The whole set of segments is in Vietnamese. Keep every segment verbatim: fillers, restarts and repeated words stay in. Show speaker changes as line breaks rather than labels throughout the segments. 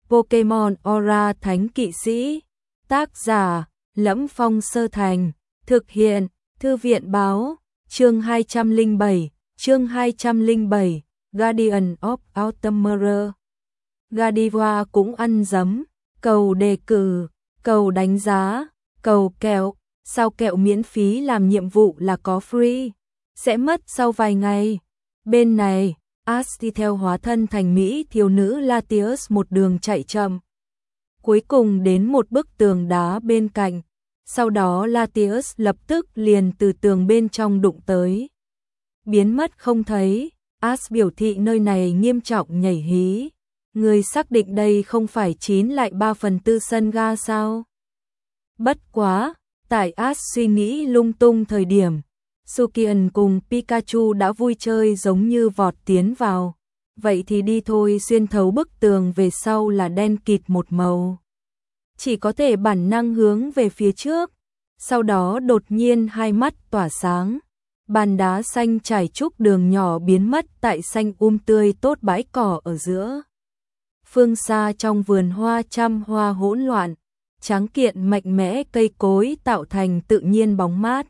Pokemon Aura Thánh Kỵ Sĩ. Tác giả: Lẫm Phong Sơ Thành. Thực hiện: Thư viện báo. Chương hai trăm lẻ bảy, chương hai trăm lẻ bảy, Guardian of Autumn. Gardevoir cũng ăn dấm, cầu đề cử, cầu đánh giá, cầu kẹo, sao kẹo miễn phí làm nhiệm vụ là có free, sẽ mất sau vài ngày. Bên này, Ash đi theo hóa thân thành Mỹ thiếu nữ Latios một đường chạy chậm. Cuối cùng đến một bức tường đá bên cạnh, sau đó Latios lập tức liền từ tường bên trong đụng tới. Biến mất không thấy, Ash biểu thị nơi này nghiêm trọng nhảy hí. Người xác định đây không phải chín lại ba phần tư sân ga sao? Bất quá, tại Ash suy nghĩ lung tung thời điểm, Sukian cùng Pikachu đã vui chơi giống như vọt tiến vào. Vậy thì đi thôi, xuyên thấu bức tường về sau là đen kịt một màu. Chỉ có thể bản năng hướng về phía trước. Sau đó đột nhiên hai mắt tỏa sáng. Bàn đá xanh trải trúc đường nhỏ biến mất tại xanh um tươi tốt bãi cỏ ở giữa. Phương xa trong vườn hoa trăm hoa hỗn loạn, tráng kiện mạnh mẽ cây cối tạo thành tự nhiên bóng mát.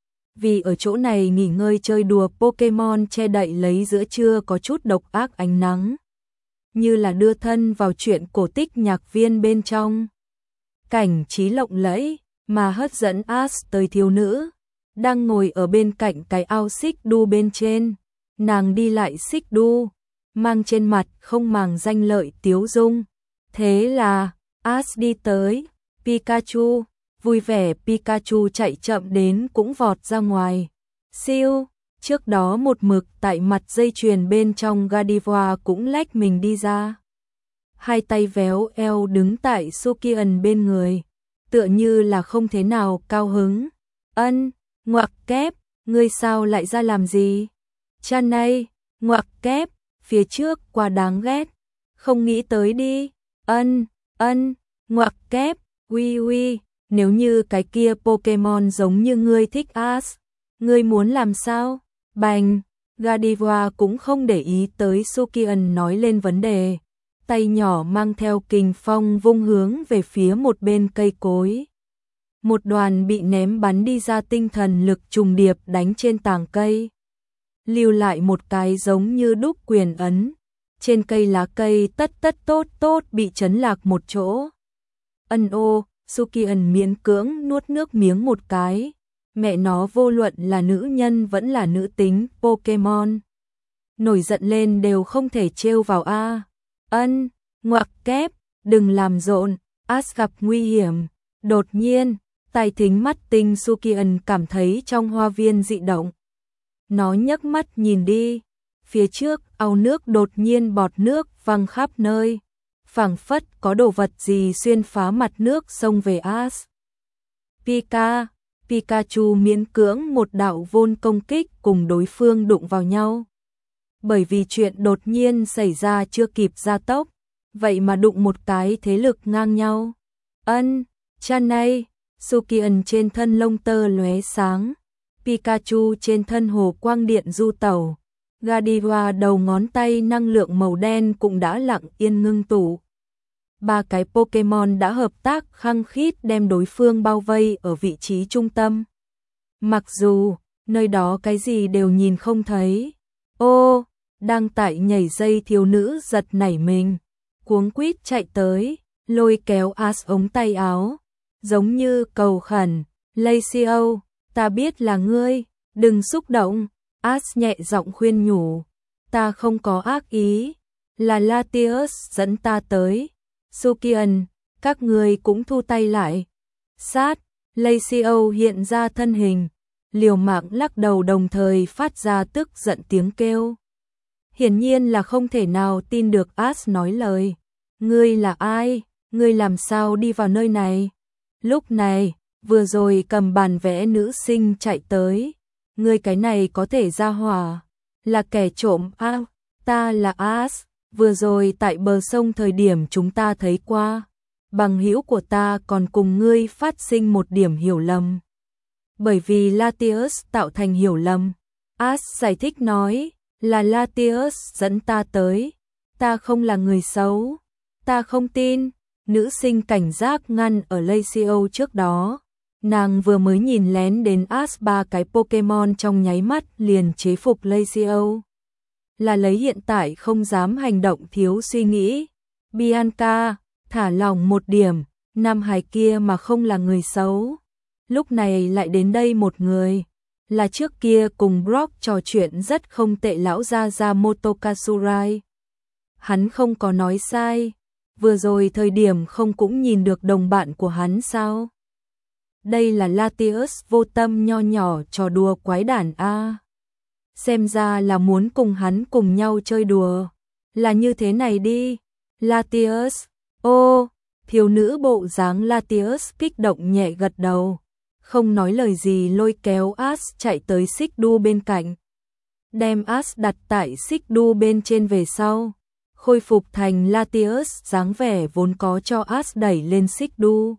Vì ở chỗ này nghỉ ngơi chơi đùa Pokemon che đậy lấy giữa trưa có chút độc ác ánh nắng. Như là đưa thân vào chuyện cổ tích nhạc viên bên trong. Cảnh trí lộng lẫy mà hấp dẫn Ash tới thiếu nữ. Đang ngồi ở bên cạnh cái ao xích đu bên trên. Nàng đi lại xích đu, mang trên mặt không màng danh lợi tiếu dung. Thế là, Ash đi tới, Pikachu, vui vẻ Pikachu chạy chậm đến cũng vọt ra ngoài. Siêu, trước đó một mực tại mặt dây chuyền bên trong Gardevoir cũng lách mình đi ra. Hai tay véo eo đứng tại Sukian bên người, tựa như là không thế nào cao hứng. Ân, ngoặc kép, ngươi sao lại ra làm gì? Chanay, ngoặc kép, phía trước quá đáng ghét, không nghĩ tới đi. Ân, ân, ngoặc kép, uy uy, nếu như cái kia Pokemon giống như ngươi thích Ash, ngươi muốn làm sao? Bành, Gardevoir cũng không để ý tới Sukian nói lên vấn đề, tay nhỏ mang theo kình phong vung hướng về phía một bên cây cối. Một đoàn bị ném bắn đi ra tinh thần lực trùng điệp đánh trên tàng cây. Lưu lại một cái giống như đúc quyền ấn. Trên cây lá cây tất tất tốt tốt bị chấn lạc một chỗ. Ân ô, Sukian miễn cưỡng nuốt nước miếng một cái. Mẹ nó vô luận là nữ nhân vẫn là nữ tính Pokemon. Nổi giận lên đều không thể trêu vào a. Ân, ngoặc kép, đừng làm rộn, Ash gặp nguy hiểm. Đột nhiên, tai thính mắt tinh Sukian cảm thấy trong hoa viên dị động. Nó nhấc mắt nhìn đi, phía trước ao nước đột nhiên bọt nước văng khắp nơi, phảng phất có đồ vật gì xuyên phá mặt nước xông về Ash. Pika, Pikachu miễn cưỡng một đạo vôn công kích cùng đối phương đụng vào nhau. Bởi vì chuyện đột nhiên xảy ra chưa kịp gia tốc, vậy mà đụng một cái thế lực ngang nhau. Ân, Chanay, Sukian trên thân lông tơ lóe sáng. Pikachu trên thân hồ quang điện du tẩu. Gardevoir đầu ngón tay năng lượng màu đen cũng đã lặng yên ngưng tụ. Ba cái Pokemon đã hợp tác khăng khít đem đối phương bao vây ở vị trí trung tâm. Mặc dù, nơi đó cái gì đều nhìn không thấy. Ô, đang tại nhảy dây thiếu nữ giật nảy mình. Cuống quýt chạy tới, lôi kéo Ash ống tay áo. Giống như cầu khẩn, Lacio, ta biết là ngươi, đừng xúc động. Ash nhẹ giọng khuyên nhủ, ta không có ác ý, là Latios dẫn ta tới. Sukian, các ngươi cũng thu tay lại. Sát, Lacio hiện ra thân hình, liều mạng lắc đầu đồng thời phát ra tức giận tiếng kêu. Hiển nhiên là không thể nào tin được Ash nói lời. Ngươi là ai? Ngươi làm sao đi vào nơi này? Lúc này, vừa rồi cầm bàn vẽ nữ sinh chạy tới. Ngươi cái này có thể ra hỏa, là kẻ trộm à, ta là Ash, vừa rồi tại bờ sông thời điểm chúng ta thấy qua. Bằng hữu của ta còn cùng ngươi phát sinh một điểm hiểu lầm. Bởi vì Latios tạo thành hiểu lầm. Ash giải thích nói, là Latios dẫn ta tới, ta không là người xấu. Ta không tin. Nữ sinh cảnh giác ngăn ở Lacio trước đó. Nàng vừa mới nhìn lén đến Ash ba cái Pokemon trong nháy mắt liền chế phục Lacio. Là lấy hiện tại không dám hành động thiếu suy nghĩ. Bianca, thả lỏng một điểm, nam hài kia mà không là người xấu. Lúc này lại đến đây một người. Là trước kia cùng Brock trò chuyện rất không tệ lão gia gia Motokatsurai. Hắn không có nói sai. Vừa rồi thời điểm không cũng nhìn được đồng bạn của hắn sao? Đây là Latios vô tâm nho nhỏ trò đùa quái đản a. Xem ra là muốn cùng hắn cùng nhau chơi đùa. Là như thế này đi. Latios, ô, thiếu nữ bộ dáng Latios kích động nhẹ gật đầu. Không nói lời gì lôi kéo Ash chạy tới xích đu bên cạnh. Đem Ash đặt tại xích đu bên trên về sau. Khôi phục thành Latios dáng vẻ vốn có cho Ash đẩy lên xích đu.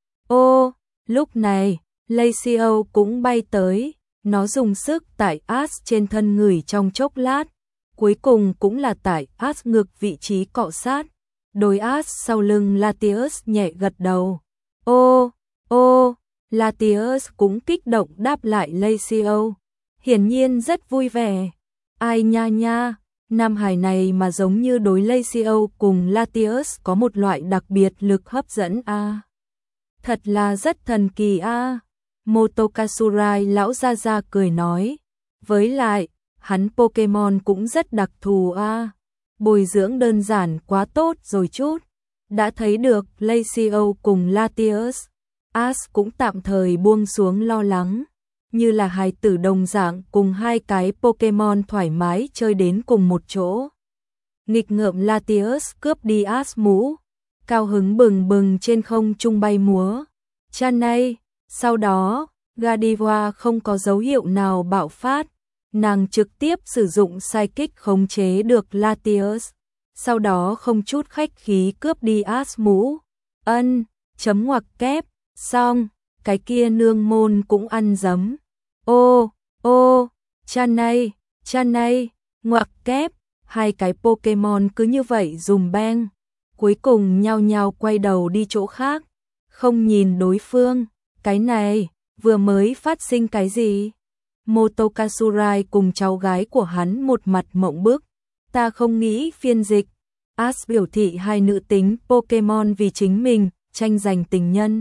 Ô, lúc này, Lacio cũng bay tới. Nó dùng sức tại Ash trên thân người trong chốc lát. Cuối cùng cũng là tại Ash ngực vị trí cọ sát. Đôi Ash sau lưng Latios nhẹ gật đầu. Ô, ô, Latios cũng kích động đáp lại Lacio. Hiển nhiên rất vui vẻ. Ai nha nha, nam hài này mà giống như đối Lacio cùng Latios có một loại đặc biệt lực hấp dẫn a. À. Thật là rất thần kỳ a. À. Motokatsurai lão gia gia cười nói. Với lại, hắn Pokemon cũng rất đặc thù a. À. Bồi dưỡng đơn giản quá tốt rồi chút. Đã thấy được Lacio cùng Latios. Ash cũng tạm thời buông xuống lo lắng. Như là hài tử đồng dạng cùng hai cái Pokemon thoải mái chơi đến cùng một chỗ. Nghịch ngợm Latios cướp đi Ash mũ. Cao hứng bừng bừng trên không trung bay múa. Chanay, sau đó, Gardevoir không có dấu hiệu nào bạo phát. Nàng trực tiếp sử dụng Psychic khống chế được Latios. Sau đó không chút khách khí cướp đi Ash mũ. Ân, chấm ngoặc kép, xong, cái kia nương môn cũng ăn giấm. Ô, ô, Chanay, Chanay, ngoặc kép, hai cái Pokemon cứ như vậy dùm beng. Cuối cùng nhao nhao quay đầu đi chỗ khác. Không nhìn đối phương, cái này, vừa mới phát sinh cái gì? Motokatsurai cùng cháu gái của hắn một mặt mộng bức. Ta không nghĩ phiên dịch. Ash biểu thị hai nữ tính Pokemon vì chính mình, tranh giành tình nhân.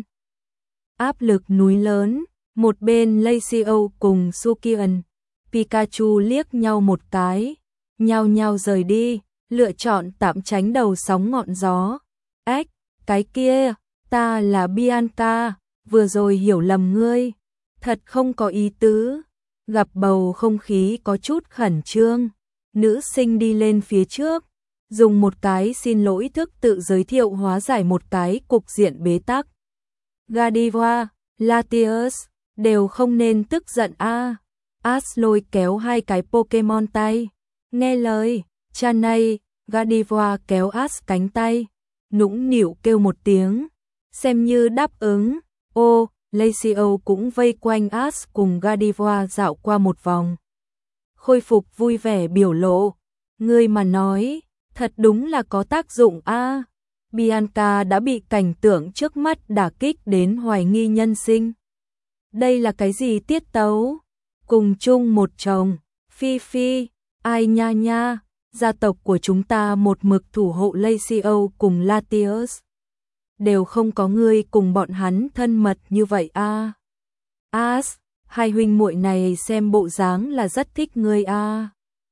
Áp lực núi lớn, một bên Lacio cùng Sukian, Pikachu liếc nhau một cái, nhao nhao rời đi, lựa chọn tạm tránh đầu sóng ngọn gió. Ếch, cái kia, ta là Bianca, vừa rồi hiểu lầm ngươi, thật không có ý tứ. Gặp bầu không khí có chút khẩn trương, nữ sinh đi lên phía trước, dùng một cái xin lỗi thức tự giới thiệu hóa giải một cái cục diện bế tắc. Gardevoir, Latios, đều không nên tức giận a. À. Ash lôi kéo hai cái Pokemon tay. Nghe lời, Chanay, Gardevoir kéo Ash cánh tay. Nũng nịu kêu một tiếng. Xem như đáp ứng. Ô, Lacio cũng vây quanh Ash cùng Gardevoir dạo qua một vòng. Khôi phục vui vẻ biểu lộ. Ngươi mà nói, thật đúng là có tác dụng a. À. Bianca đã bị cảnh tượng trước mắt đả kích đến hoài nghi nhân sinh. Đây là cái gì tiết tấu? Cùng chung một chồng, Phi Phi, ai nha nha, gia tộc của chúng ta một mực thủ hộ Lacio cùng Latios. Đều không có người cùng bọn hắn thân mật như vậy a. À. Ash, hai huynh muội này xem bộ dáng là rất thích ngươi a. À.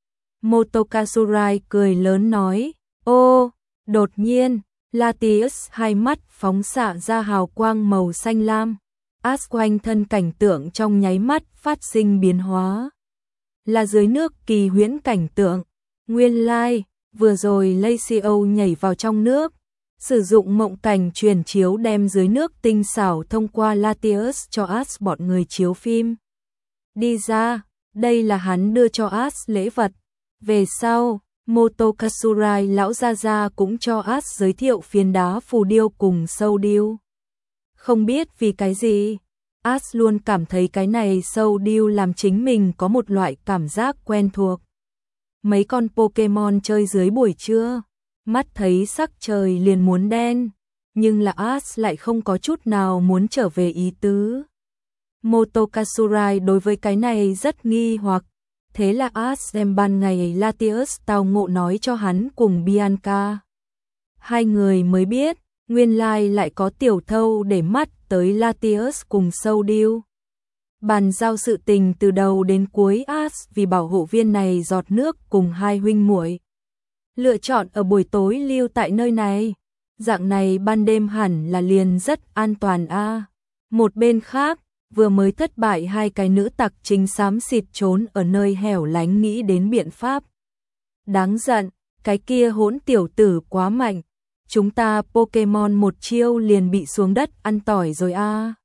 Motokatsurai cười lớn nói, ô, đột nhiên, Latios hai mắt phóng xạ ra hào quang màu xanh lam. Ash quanh thân cảnh tượng trong nháy mắt phát sinh biến hóa. Là dưới nước kỳ huyễn cảnh tượng. Nguyên lai, like, vừa rồi Lacio nhảy vào trong nước. Sử dụng mộng cảnh truyền chiếu đem dưới nước tinh xảo thông qua Latios cho Ash bọn người chiếu phim. Đi ra, đây là hắn đưa cho Ash lễ vật. Về sau, Motokatsurai lão gia gia cũng cho Ash giới thiệu phiến đá phù điêu cùng sâu điêu. Không biết vì cái gì, Ash luôn cảm thấy cái này sâu điêu làm chính mình có một loại cảm giác quen thuộc. Mấy con Pokemon chơi dưới buổi trưa, mắt thấy sắc trời liền muốn đen, nhưng là Ash lại không có chút nào muốn trở về ý tứ. Motokatsurai đối với cái này rất nghi hoặc, thế là Ash đem ban ngày Latius tao ngộ nói cho hắn cùng Bianca. Hai người mới biết, nguyên lai lại có tiểu thâu để mắt tới Latius cùng sâu điêu. Bàn giao sự tình từ đầu đến cuối, Ash vì bảo hộ viên này giọt nước cùng hai huynh muội lựa chọn ở buổi tối lưu tại nơi này. Dạng này ban đêm hẳn là liền rất an toàn a. À. Một bên khác, vừa mới thất bại hai cái nữ tặc chính xám xịt trốn ở nơi hẻo lánh nghĩ đến biện pháp. Đáng giận, cái kia hỗn tiểu tử quá mạnh. Chúng ta Pokemon một chiêu liền bị xuống đất ăn tỏi rồi a. À.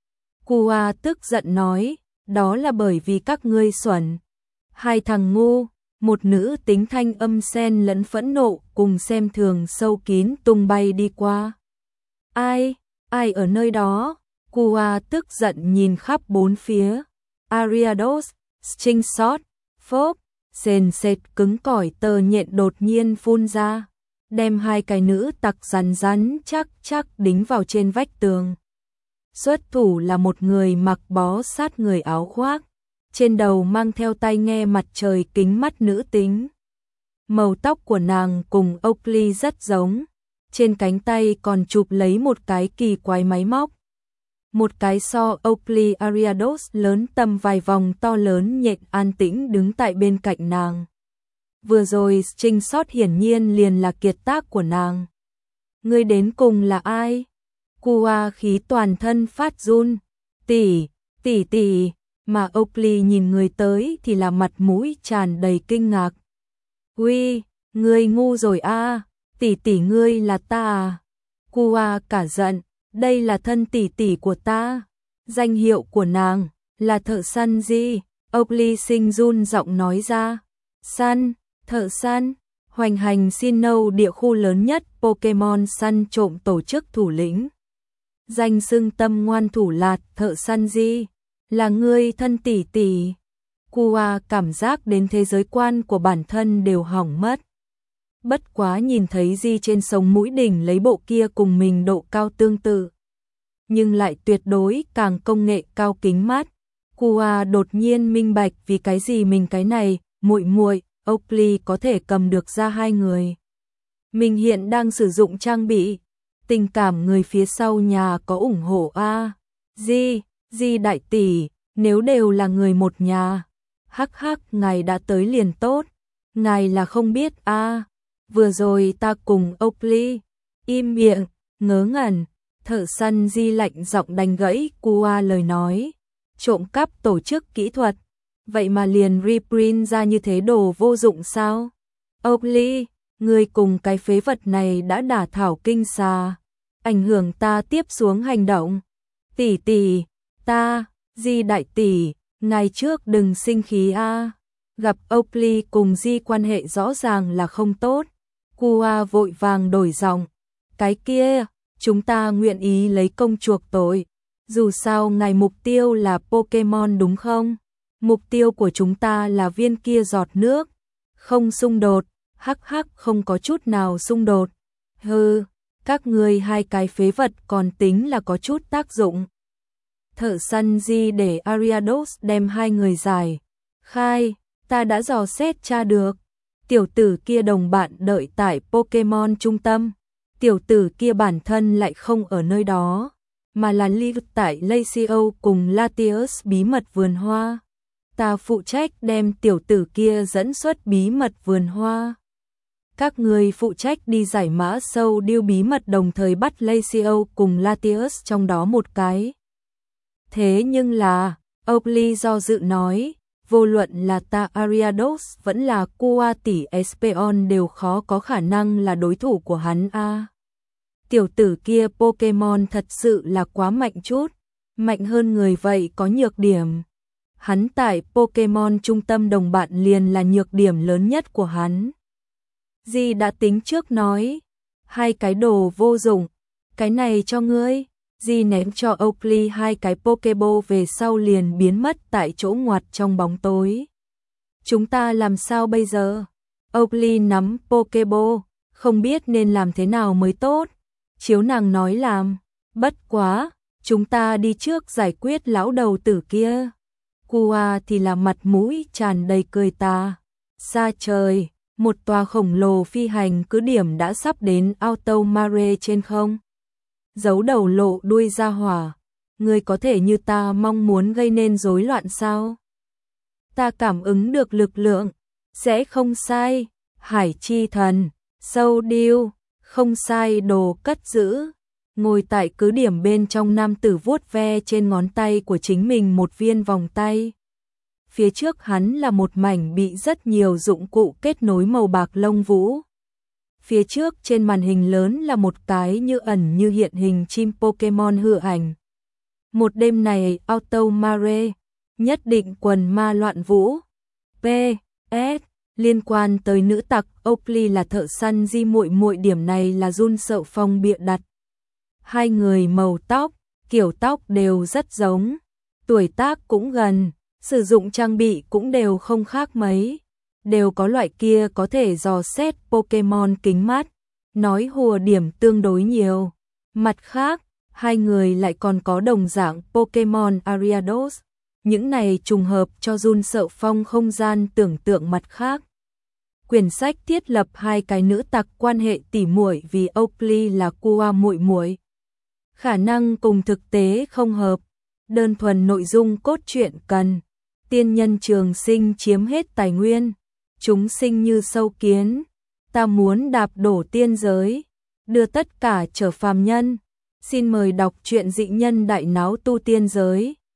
Kua tức giận nói, đó là bởi vì các ngươi xuẩn. Hai thằng ngu, một nữ tính thanh âm xen lẫn phẫn nộ cùng xem thường sâu kín tung bay đi qua. Ai, ai ở nơi đó? Kua tức giận nhìn khắp bốn phía. Ariados, Stingshot, phốp, sền sệt cứng cỏi tơ nhện đột nhiên phun ra, đem hai cái nữ tặc rắn rắn chắc chắc đính vào trên vách tường. Xuất thủ là một người mặc bó sát người áo khoác, trên đầu mang theo tai nghe mặt trời kính mắt nữ tính. Màu tóc của nàng cùng Oakley rất giống, trên cánh tay còn chụp lấy một cái kỳ quái máy móc. Một cái so Oakley Ariados lớn tầm vài vòng to lớn nhện an tĩnh đứng tại bên cạnh nàng. Vừa rồi Stingshot hiển nhiên liền là kiệt tác của nàng. Ngươi đến cùng là ai? Kua khí toàn thân phát run. Tỷ, tỷ tỷ, mà Oakley nhìn người tới thì là mặt mũi tràn đầy kinh ngạc. Uy, ngươi ngu rồi a, à, tỷ tỷ ngươi là ta à? Kua cả giận, đây là thân tỷ tỷ của ta. Danh hiệu của nàng là thợ săn gì? Oakley sinh run giọng nói ra. Săn, thợ săn, hoành hành Sinnoh địa khu lớn nhất Pokemon săn trộm tổ chức thủ lĩnh. Danh xưng tâm ngoan thủ lạt thợ săn gì? Là ngươi thân tỷ tỷ. Kua cảm giác đến thế giới quan của bản thân đều hỏng mất. Bất quá nhìn thấy Di trên sống mũi đỉnh lấy bộ kia cùng mình độ cao tương tự, nhưng lại tuyệt đối càng công nghệ cao kính mắt. Kua đột nhiên minh bạch vì cái gì mình cái này, muội muội, Oakley có thể cầm được ra hai người. Mình hiện đang sử dụng trang bị, tình cảm người phía sau nhà có ủng hộ a. À. Di, Di đại tỷ, nếu đều là người một nhà, hắc hắc ngài đã tới liền tốt, ngài là không biết a. À. Vừa rồi ta cùng Oakley, im miệng, ngớ ngẩn, thợ săn Di lạnh giọng đánh gãy Kua lời nói, trộm cắp tổ chức kỹ thuật, vậy mà liền reprint ra như thế đồ vô dụng sao? Oakley, người cùng cái phế vật này đã đả thảo kinh xà, ảnh hưởng ta tiếp xuống hành động. Tỷ tỷ, ta, Di đại tỷ, ngày trước đừng sinh khí a. À. Gặp Oakley cùng Di quan hệ rõ ràng là không tốt. Kua vội vàng đổi giọng, cái kia, chúng ta nguyện ý lấy công chuộc tội. Dù sao ngài mục tiêu là Pokemon đúng không? Mục tiêu của chúng ta là viên kia giọt nước. Không xung đột, hắc hắc không có chút nào xung đột. Hừ, các ngươi hai cái phế vật còn tính là có chút tác dụng. Thợ săn Di để Ariados đem hai người giải. Khai, ta đã dò xét tra được. Tiểu tử kia đồng bạn đợi tại Pokemon trung tâm. Tiểu tử kia bản thân lại không ở nơi đó, mà là lưu tại Latios cùng Latius bí mật vườn hoa. Ta phụ trách đem tiểu tử kia dẫn xuất bí mật vườn hoa. Các người phụ trách đi giải mã sâu điêu bí mật đồng thời bắt Latios cùng Latius trong đó một cái. Thế nhưng là, Oakley do dự nói, vô luận là ta Ariados vẫn là Kua tỷ Espeon đều khó có khả năng là đối thủ của hắn a. À. Tiểu tử kia Pokemon thật sự là quá mạnh chút, mạnh hơn người vậy có nhược điểm. Hắn tại Pokemon trung tâm đồng bạn liền là nhược điểm lớn nhất của hắn. Di đã tính trước nói, hai cái đồ vô dụng, cái này cho ngươi. Di ném cho Oakley hai cái Pokeball về sau liền biến mất tại chỗ ngoặt trong bóng tối. Chúng ta làm sao bây giờ? Oakley nắm Pokeball, không biết nên làm thế nào mới tốt. Chiếu nàng nói làm, bất quá, chúng ta đi trước giải quyết lão đầu tử kia. Kua thì là mặt mũi tràn đầy cười ta. Xa trời, một tòa khổng lồ phi hành cứ điểm đã sắp đến Alto Mare trên không. Giấu đầu lộ đuôi ra hỏa, ngươi có thể như ta mong muốn gây nên rối loạn sao? Ta cảm ứng được lực lượng, sẽ không sai, hải chi thần, sâu điêu, không sai đồ cất giữ. Ngồi tại cứ điểm bên trong nam tử vuốt ve trên ngón tay của chính mình một viên vòng tay. Phía trước hắn là một mảnh bị rất nhiều dụng cụ kết nối màu bạc lông vũ. Phía trước trên màn hình lớn là một cái như ẩn như hiện hình chim Pokemon hư ảnh. Một đêm này Alto Mare, nhất định quần ma loạn vũ. pê ét Liên quan tới nữ tặc Oakley là thợ săn di muội muội, điểm này là Jun Sợ Phong bịa đặt. Hai người màu tóc, kiểu tóc đều rất giống, tuổi tác cũng gần, sử dụng trang bị cũng đều không khác mấy, đều có loại kia có thể dò xét Pokemon kính mắt, nói hùa điểm tương đối nhiều. Mặt khác, hai người lại còn có đồng dạng Pokemon Ariados, những này trùng hợp cho Jun Sợ Phong không gian tưởng tượng. Mặt khác, quyển sách thiết lập hai cái nữ tặc quan hệ tỉ muội vì Oakley là Kua muội muội. Khả năng cùng thực tế không hợp, đơn thuần nội dung cốt truyện cần tiên nhân trường sinh chiếm hết tài nguyên, chúng sinh như sâu kiến, ta muốn đạp đổ tiên giới, đưa tất cả trở phàm nhân. Xin mời đọc truyện Dị Nhân Đại Náo Tu Tiên Giới.